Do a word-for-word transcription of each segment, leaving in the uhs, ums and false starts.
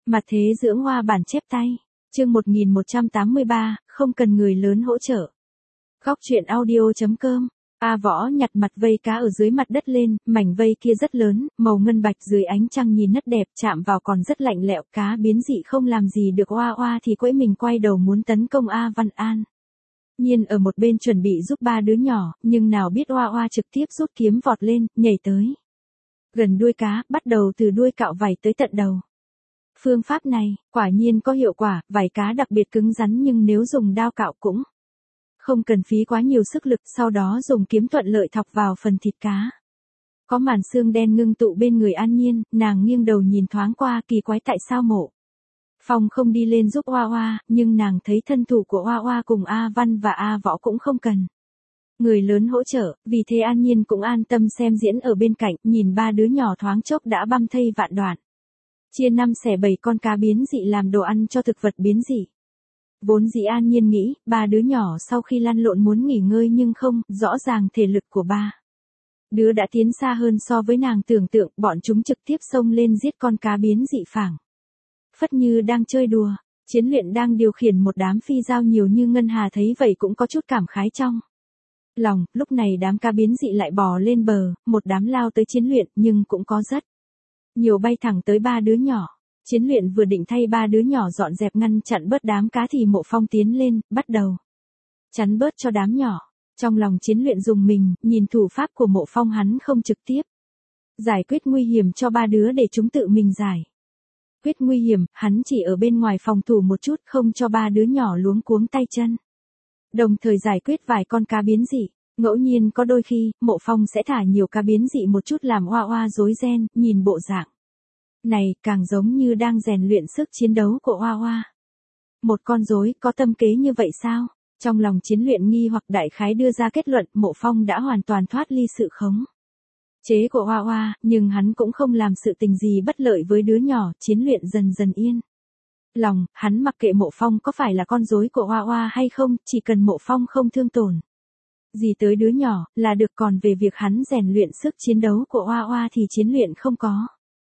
Mặt thế dưỡng hoa bản chép tay. Chương một nghìn một trăm tám mươi ba, không cần người lớn hỗ trợ. Góc truyện audio.com. A Võ nhặt mặt vây cá ở dưới mặt đất lên, mảnh vây kia rất lớn, màu ngân bạch dưới ánh trăng nhìn rất đẹp, chạm vào còn rất lạnh lẽo, cá biến dị không làm gì được Oa Oa thì quẫy mình quay đầu muốn tấn công A Văn An. Nhiên ở một bên chuẩn bị giúp ba đứa nhỏ, nhưng nào biết Oa Oa trực tiếp rút kiếm vọt lên, nhảy tới gần đuôi cá, bắt đầu từ đuôi cạo vảy tới tận đầu. Phương pháp này, quả nhiên có hiệu quả, vảy cá đặc biệt cứng rắn nhưng nếu dùng dao cạo cũng không cần phí quá nhiều sức lực, sau đó dùng kiếm thuận lợi thọc vào phần thịt cá. Có màn xương đen ngưng tụ bên người An Nhiên, nàng nghiêng đầu nhìn thoáng qua kỳ quái tại sao Mộ Phong không đi lên giúp Oa Oa, nhưng nàng thấy thân thủ của Oa Oa cùng A Văn và A Võ cũng không cần người lớn hỗ trợ, vì thế An Nhiên cũng an tâm xem diễn ở bên cạnh, nhìn ba đứa nhỏ thoáng chốc đã băm thây vạn đoạn. Chia năm xẻ bảy con cá biến dị làm đồ ăn cho thực vật biến dị. Vốn dĩ An Nhiên nghĩ, ba đứa nhỏ sau khi lăn lộn muốn nghỉ ngơi nhưng không, rõ ràng thể lực của ba đứa đã tiến xa hơn so với nàng tưởng tượng, bọn chúng trực tiếp xông lên giết con cá biến dị phảng phất như đang chơi đùa. Chiến Luyện đang điều khiển một đám phi dao nhiều như ngân hà thấy vậy cũng có chút cảm khái trong lòng, lúc này đám cá biến dị lại bò lên bờ, một đám lao tới Chiến Luyện nhưng cũng có rất nhiều bay thẳng tới ba đứa nhỏ. Chiến Luyện vừa định thay ba đứa nhỏ dọn dẹp ngăn chặn bớt đám cá thì Mộ Phong tiến lên, bắt đầu chắn bớt cho đám nhỏ. Trong lòng Chiến Luyện dùng mình, nhìn thủ pháp của Mộ Phong hắn không trực tiếp giải quyết nguy hiểm cho ba đứa để chúng tự mình giải quyết nguy hiểm, hắn chỉ ở bên ngoài phòng thủ một chút không cho ba đứa nhỏ luống cuống tay chân. Đồng thời giải quyết vài con cá biến dị. Ngẫu nhiên có đôi khi, Mộ Phong sẽ thả nhiều cá biến dị một chút làm Oa Oa rối ren, nhìn bộ dạng này càng giống như đang rèn luyện sức chiến đấu của Oa Oa. Một con rối có tâm kế như vậy sao? Trong lòng Chiến Luyện nghi hoặc đại khái đưa ra kết luận Mộ Phong đã hoàn toàn thoát ly sự khống chế của Oa Oa, nhưng hắn cũng không làm sự tình gì bất lợi với đứa nhỏ. Chiến Luyện dần dần yên lòng, hắn mặc kệ Mộ Phong có phải là con rối của Oa Oa hay không, chỉ cần Mộ Phong không thương tổn gì tới đứa nhỏ là được, còn về việc hắn rèn luyện sức chiến đấu của Oa Oa thì Chiến Luyện không có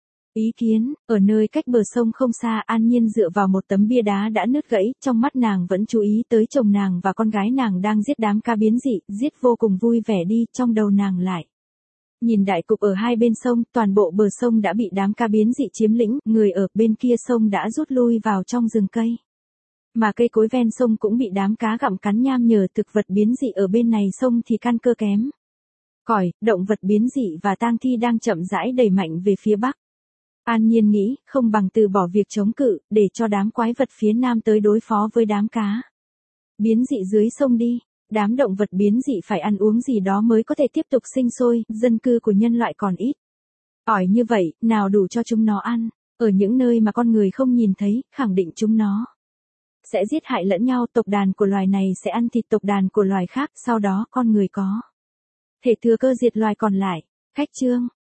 ý kiến. Ở nơi cách bờ sông không xa, An Nhiên dựa vào một tấm bia đá đã nứt gãy, trong mắt nàng vẫn chú ý tới chồng nàng và con gái nàng đang giết đám cá biến dị, giết vô cùng vui vẻ đi, trong đầu nàng lại nhìn đại cục ở hai bên sông, toàn bộ bờ sông đã bị đám cá biến dị chiếm lĩnh, người ở bên kia sông đã rút lui vào trong rừng cây. Mà cây cối ven sông cũng bị đám cá gặm cắn nham nhở, thực vật biến dị ở bên này sông thì căn cơ kém cỏi, động vật biến dị và tang thi đang chậm rãi đẩy mạnh về phía bắc. An Nhiên nghĩ, không bằng từ bỏ việc chống cự, để cho đám quái vật phía nam tới đối phó với đám cá biến dị dưới sông đi. Đám động vật biến dị phải ăn uống gì đó mới có thể tiếp tục sinh sôi, dân cư của nhân loại còn ít ỏi như vậy, nào đủ cho chúng nó ăn. Ở những nơi mà con người không nhìn thấy, khẳng định chúng nó sẽ giết hại lẫn nhau, tộc đàn của loài này sẽ ăn thịt tộc đàn của loài khác, sau đó con người có thể thừa cơ diệt loài còn lại. Cách chương